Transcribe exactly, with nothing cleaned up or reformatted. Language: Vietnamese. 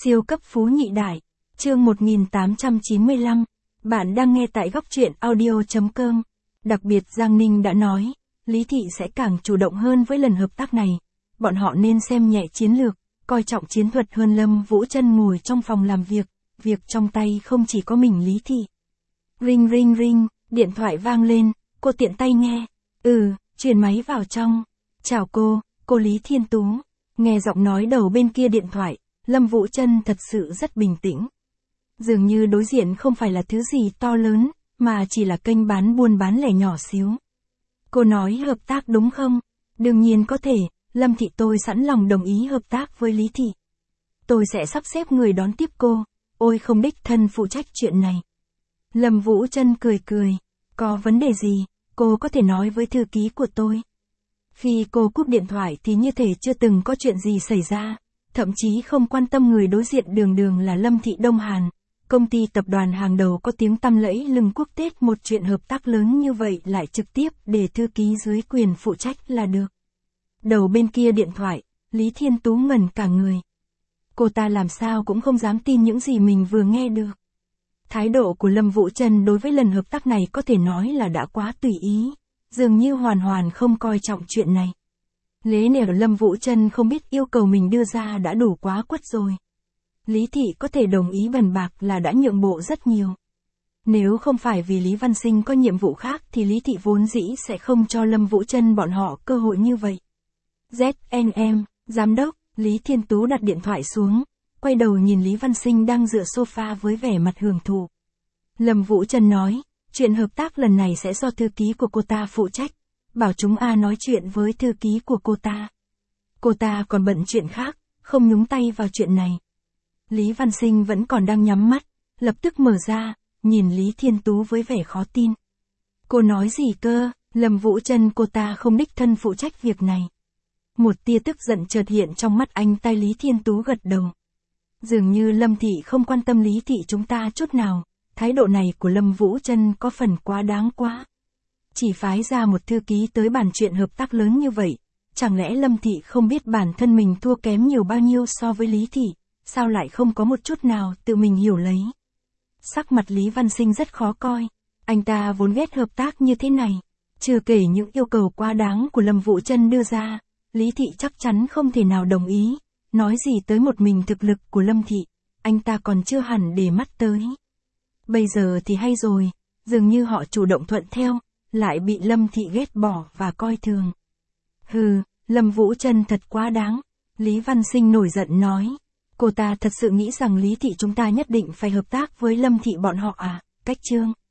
Siêu cấp phú nhị đại, chương một nghìn tám trăm chín mươi lăm, bạn đang nghe tại góc truyện audio.com. Đặc biệt Giang Ninh đã nói, Lý Thị sẽ càng chủ động hơn với lần hợp tác này. Bọn họ nên xem nhẹ chiến lược, coi trọng chiến thuật hơn. Lâm Vũ Trân ngồi trong phòng làm việc, việc trong tay không chỉ có mình Lý Thị. Ring ring ring, điện thoại vang lên, cô tiện tay nghe. Ừ, truyền máy vào trong. Chào cô, cô Lý Thiên Tú. Nghe giọng nói đầu bên kia điện thoại, Lâm Vũ Trân thật sự rất bình tĩnh. Dường như đối diện không phải là thứ gì to lớn, mà chỉ là kênh bán buôn bán lẻ nhỏ xíu. Cô nói hợp tác đúng không? Đương nhiên có thể, Lâm Thị tôi sẵn lòng đồng ý hợp tác với Lý Thị. Tôi sẽ sắp xếp người đón tiếp cô, ôi không đích thân phụ trách chuyện này. Lâm Vũ Trân cười cười, có vấn đề gì, cô có thể nói với thư ký của tôi. Khi cô cúp điện thoại thì như thể chưa từng có chuyện gì xảy ra, thậm chí không quan tâm người đối diện đường đường là Lâm Thị Đông Hàn. Công ty tập đoàn hàng đầu có tiếng tăm lẫy lừng quốc tế, một chuyện hợp tác lớn như vậy lại trực tiếp để thư ký dưới quyền phụ trách là được. Đầu bên kia điện thoại, Lý Thiên Tú ngẩn cả người. Cô ta làm sao cũng không dám tin những gì mình vừa nghe được. Thái độ của Lâm Vũ Trân đối với lần hợp tác này có thể nói là đã quá tùy ý, dường như hoàn hoàn không coi trọng chuyện này. Lẽ nào Lâm Vũ Trân không biết yêu cầu mình đưa ra đã đủ quá quất rồi. Lý Thị có thể đồng ý bần bạc là đã nhượng bộ rất nhiều. Nếu không phải vì Lý Văn Sinh có nhiệm vụ khác thì Lý Thị vốn dĩ sẽ không cho Lâm Vũ Trân bọn họ cơ hội như vậy. Z N M, giám đốc, Lý Thiên Tú đặt điện thoại xuống, quay đầu nhìn Lý Văn Sinh đang dựa sofa với vẻ mặt hưởng thụ. Lâm Vũ Trân nói, chuyện hợp tác lần này sẽ do thư ký của cô ta phụ trách, bảo chúng A nói chuyện với thư ký của cô ta. Cô ta còn bận chuyện khác, không nhúng tay vào chuyện này. Lý Văn Sinh vẫn còn đang nhắm mắt, lập tức mở ra, nhìn Lý Thiên Tú với vẻ khó tin. Cô nói gì cơ? Lâm Vũ Trân cô ta không đích thân phụ trách việc này. Một tia tức giận chợt hiện trong mắt anh ta. Lý Thiên Tú gật đầu. Dường như Lâm Thị không quan tâm Lý Thị chúng ta chút nào, thái độ này của Lâm Vũ Trân có phần quá đáng quá. Chỉ phái ra một thư ký tới bàn chuyện hợp tác lớn như vậy, chẳng lẽ Lâm Thị không biết bản thân mình thua kém nhiều bao nhiêu so với Lý Thị, sao lại không có một chút nào tự mình hiểu lấy. Sắc mặt Lý Văn Sinh rất khó coi, anh ta vốn ghét hợp tác như thế này, chưa kể những yêu cầu quá đáng của Lâm Vũ Trân đưa ra, Lý Thị chắc chắn không thể nào đồng ý, nói gì tới một mình thực lực của Lâm Thị, anh ta còn chưa hẳn để mắt tới. Bây giờ thì hay rồi, dường như họ chủ động thuận theo, lại bị Lâm Thị ghét bỏ và coi thường. Hừ, Lâm Vũ Trân thật quá đáng, Lý Văn Sinh nổi giận nói. Cô ta thật sự nghĩ rằng Lý Thị chúng ta nhất định phải hợp tác với Lâm Thị bọn họ à, cách chương.